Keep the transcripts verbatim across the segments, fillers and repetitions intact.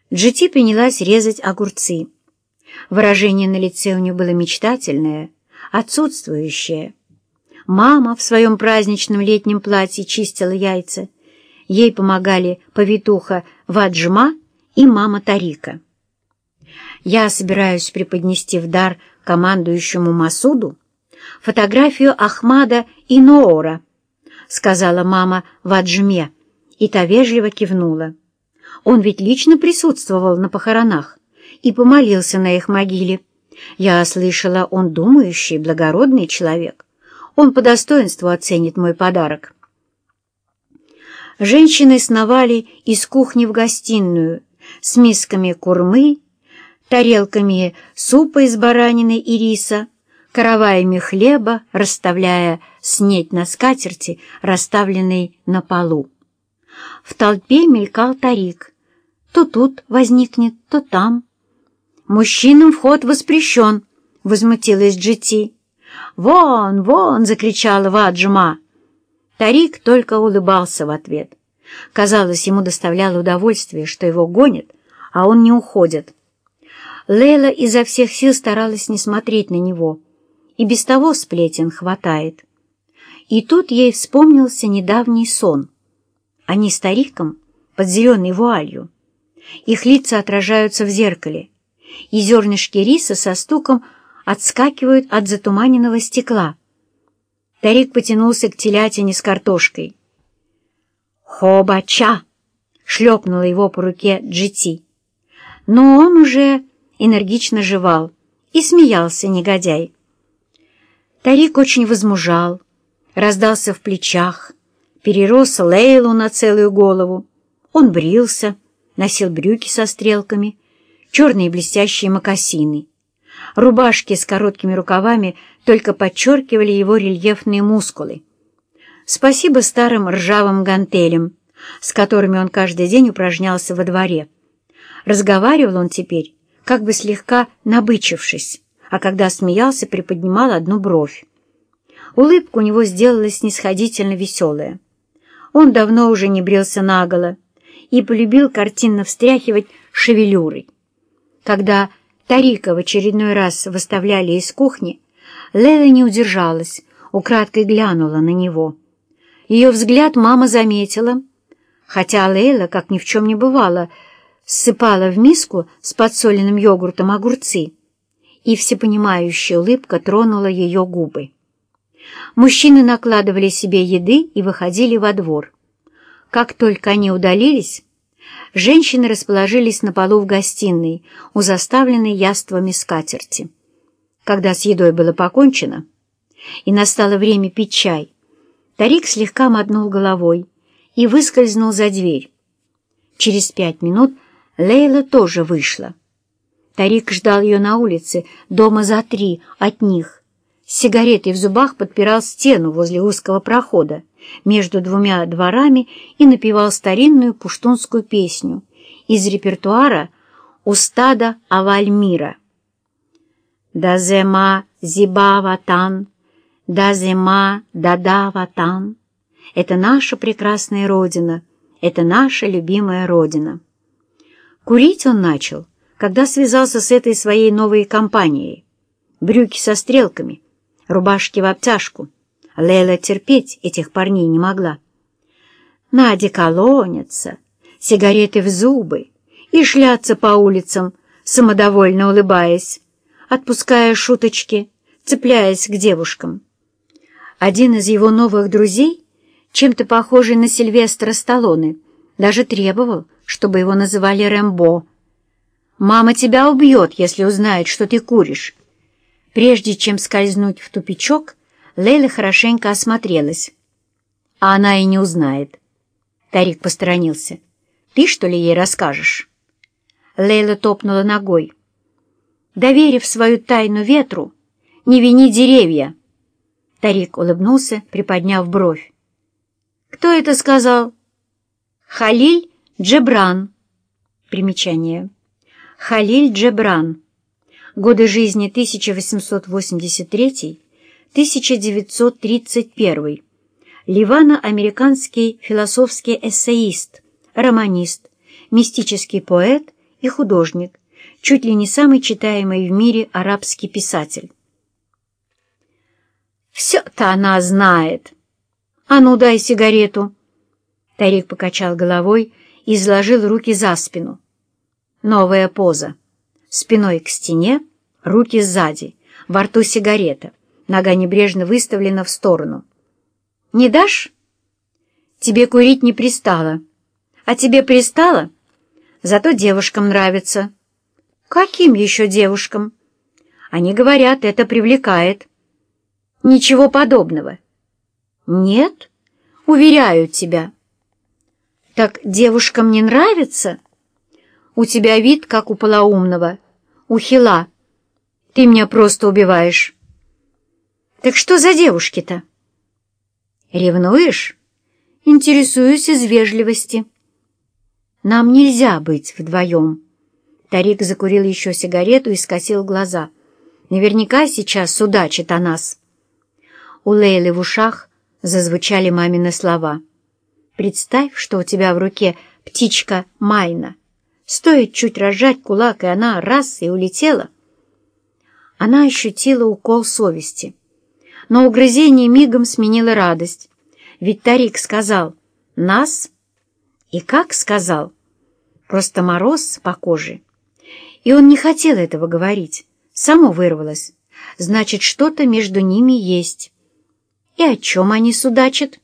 Джити принялась резать огурцы. Выражение на лице у нее было мечтательное, отсутствующее. Мама в своем праздничном летнем платье чистила яйца. Ей помогали повитуха Ваджма и мама Тарика. «Я собираюсь преподнести в дар командующему Масуду фотографию Ахмада и Ноора», — сказала мама Ваджме, и та вежливо кивнула. «Он ведь лично присутствовал на похоронах и помолился на их могиле. Я слышала, он думающий, благородный человек. Он по достоинству оценит мой подарок». Женщины сновали из кухни в гостиную с мисками курмы, тарелками супа из баранины и риса, караваями хлеба, расставляя снеть на скатерти, расставленной на полу. В толпе мелькал Тарик. То тут возникнет, то там. «Мужчинам вход воспрещен», — возмутилась Джити. «Вон, вон!» — закричала Ваджма. Тарик только улыбался в ответ. Казалось, ему доставляло удовольствие, что его гонят, а он не уходит. Лейла изо всех сил старалась не смотреть на него, и без того сплетен хватает. И тут ей вспомнился недавний сон. Они с Тариком под зеленой вуалью. Их лица отражаются в зеркале, и зернышки риса со стуком отскакивают от затуманенного стекла. Тарик потянулся к телятине с картошкой. «Хобача!» — шлепнула его по руке Джити. Но он уже энергично жевал и смеялся, негодяй. Тарик очень возмужал, раздался в плечах, перерос Лейлу на целую голову. Он брился, носил брюки со стрелками, черные блестящие мокасины. Рубашки с короткими рукавами только подчеркивали его рельефные мускулы. Спасибо старым ржавым гантелям, с которыми он каждый день упражнялся во дворе. Разговаривал он теперь, как бы слегка набычившись, а когда смеялся, приподнимал одну бровь. Улыбка у него сделалась снисходительно веселая. Он давно уже не брился наголо и полюбил картинно встряхивать шевелюрой. Когда Тарика в очередной раз выставляли из кухни, Лейла не удержалась, украдкой глянула на него. Ее взгляд мама заметила, хотя Лейла, как ни в чем не бывало, ссыпала в миску с подсоленным йогуртом огурцы, и всепонимающая улыбка тронула ее губы. Мужчины накладывали себе еды и выходили во двор. Как только они удалились, женщины расположились на полу в гостиной у заставленной яствами скатерти. Когда с едой было покончено и настало время пить чай, Тарик слегка мотнул головой и выскользнул за дверь. Через пять минут Лейла тоже вышла. Тарик ждал ее на улице, дома за три от них. С сигаретой в зубах подпирал стену возле узкого прохода между двумя дворами и напевал старинную пуштунскую песню из репертуара «Устада Аваль-Мира». «Дазема зиба ватан, дазема дада ватан» — это наша прекрасная родина, это наша любимая родина. Курить он начал, когда связался с этой своей новой компанией. Брюки со стрелками, рубашки в обтяжку. Лейла терпеть этих парней не могла. Надя колонится, сигареты в зубы и шляться по улицам, самодовольно улыбаясь, отпуская шуточки, цепляясь к девушкам. Один из его новых друзей, чем-то похожий на Сильвестра Сталлоне, даже требовал, чтобы его называли Рэмбо. «Мама тебя убьет, если узнает, что ты куришь». Прежде чем скользнуть в тупичок, Лейла хорошенько осмотрелась. А она и не узнает. Тарик посторонился. «Ты, что ли, ей расскажешь?» Лейла топнула ногой. «Доверив свою тайну ветру, не вини деревья». Тарик улыбнулся, приподняв бровь. «Кто это сказал?» «Халиль Джебран». Примечание. Халиль Джебран. Годы жизни тысяча восемьсот восемьдесят третий — тысяча девятьсот тридцать первый. Ливано-американский философский эссеист, романист, мистический поэт и художник, чуть ли не самый читаемый в мире арабский писатель. «Все-то она знает. А ну, дай сигарету!» Тарик покачал головой и сложил руки за спину. Новая поза. Спиной к стене, руки сзади, во рту сигарета, нога небрежно выставлена в сторону. «Не дашь? Тебе курить не пристало. А тебе пристало? Зато девушкам нравится». «Каким еще девушкам?» «Они говорят, это привлекает». «Ничего подобного». «Нет? Уверяю тебя». «Так девушкам не нравится? У тебя вид, как у полоумного, у хила. Ты меня просто убиваешь». «Так что за девушки-то?» «Ревнуешь?» «Интересуюсь из вежливости». «Нам нельзя быть вдвоем». Тарик закурил еще сигарету и скосил глаза. «Наверняка сейчас судачит о нас». У Лейлы в ушах зазвучали мамины слова. «Представь, что у тебя в руке птичка Майна. Стоит чуть разжать кулак, и она раз и улетела». Она ощутила укол совести. Но угрызение мигом сменило радость. Ведь Тарик сказал «нас». И как сказал? Просто мороз по коже. И он не хотел этого говорить. Само вырвалось. Значит, что-то между ними есть. И о чем они судачат?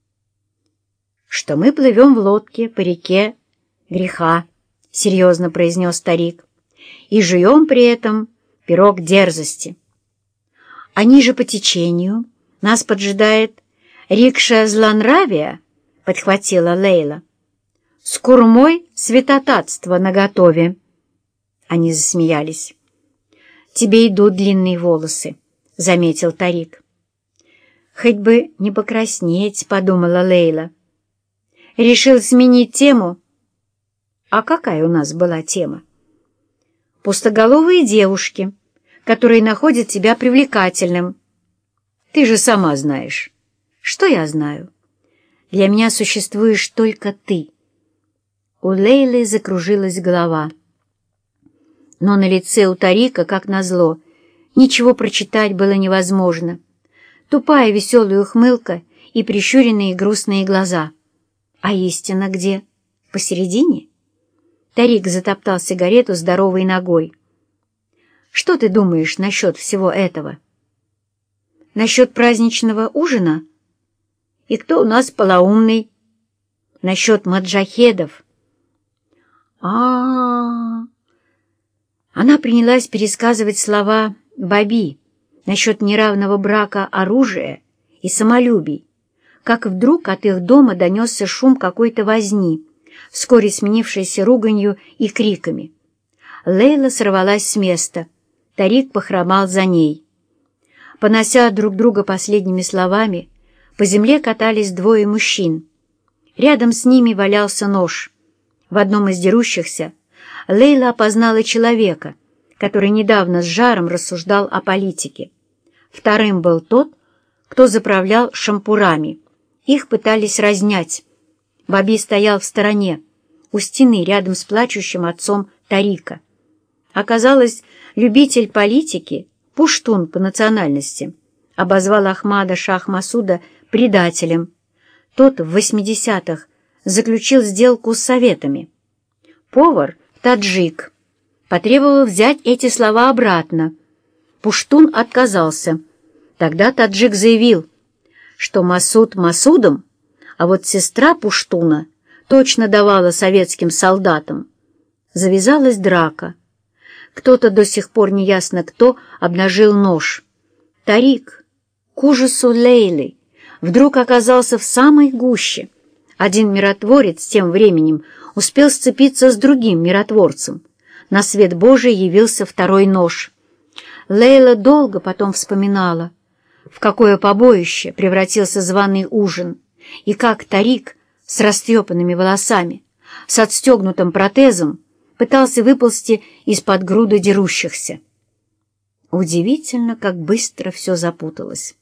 Что мы плывем в лодке по реке греха, серьезно произнес старик, и жуем при этом пирог дерзости. А ниже по течению нас поджидает рикша злонравия, подхватила Лейла. С курмой святотатства наготове. Они засмеялись. «Тебе идут длинные волосы», — заметил Тарик. «Хоть бы не покраснеть», — подумала Лейла. «Решил сменить тему?» А какая у нас была тема? «Пустоголовые девушки, которые находят тебя привлекательным». Ты же сама знаешь. Что я знаю? Для меня существуешь только ты. У Лейлы закружилась голова. Но на лице у Тарика, как назло, ничего прочитать было невозможно. Тупая веселая ухмылка и прищуренные грустные глаза. А истина где? Посередине? Тарик затоптал сигарету здоровой ногой. Что ты думаешь насчет всего этого? Насчет праздничного ужина? И кто у нас полоумный? Насчет маджахедов? А-а-а! Она принялась пересказывать слова Баби насчет неравного брака оружия и самолюбий, как вдруг от их дома донесся шум какой-то возни, вскоре сменившейся руганью и криками. Лейла сорвалась с места. Тарик похромал за ней. Понося друг друга последними словами, по земле катались двое мужчин. Рядом с ними валялся нож. В одном из дерущихся Лейла опознала человека, который недавно с жаром рассуждал о политике. Вторым был тот, кто заправлял шампурами. Их пытались разнять. Баби стоял в стороне, у стены, рядом с плачущим отцом Тарика. Оказалось, любитель политики, пуштун по национальности, обозвал Ахмада Шах-Масуда предателем. Тот в восьмидесятых заключил сделку с советами. Повар, таджик, потребовал взять эти слова обратно. Пуштун отказался. Тогда таджик заявил, что Масуд Масудом, а вот сестра Пуштуна точно давала советским солдатам. Завязалась драка. Кто-то, до сих пор неясно кто, обнажил нож. Тарик, к ужасу Лейлы, вдруг оказался в самой гуще. Один миротворец тем временем успел сцепиться с другим миротворцем. На свет Божий явился второй нож. Лейла долго потом вспоминала, в какое побоище превратился званый ужин, и как Тарик с растрепанными волосами, с отстегнутым протезом, пытался выползти из-под груды дерущихся. Удивительно, как быстро все запуталось.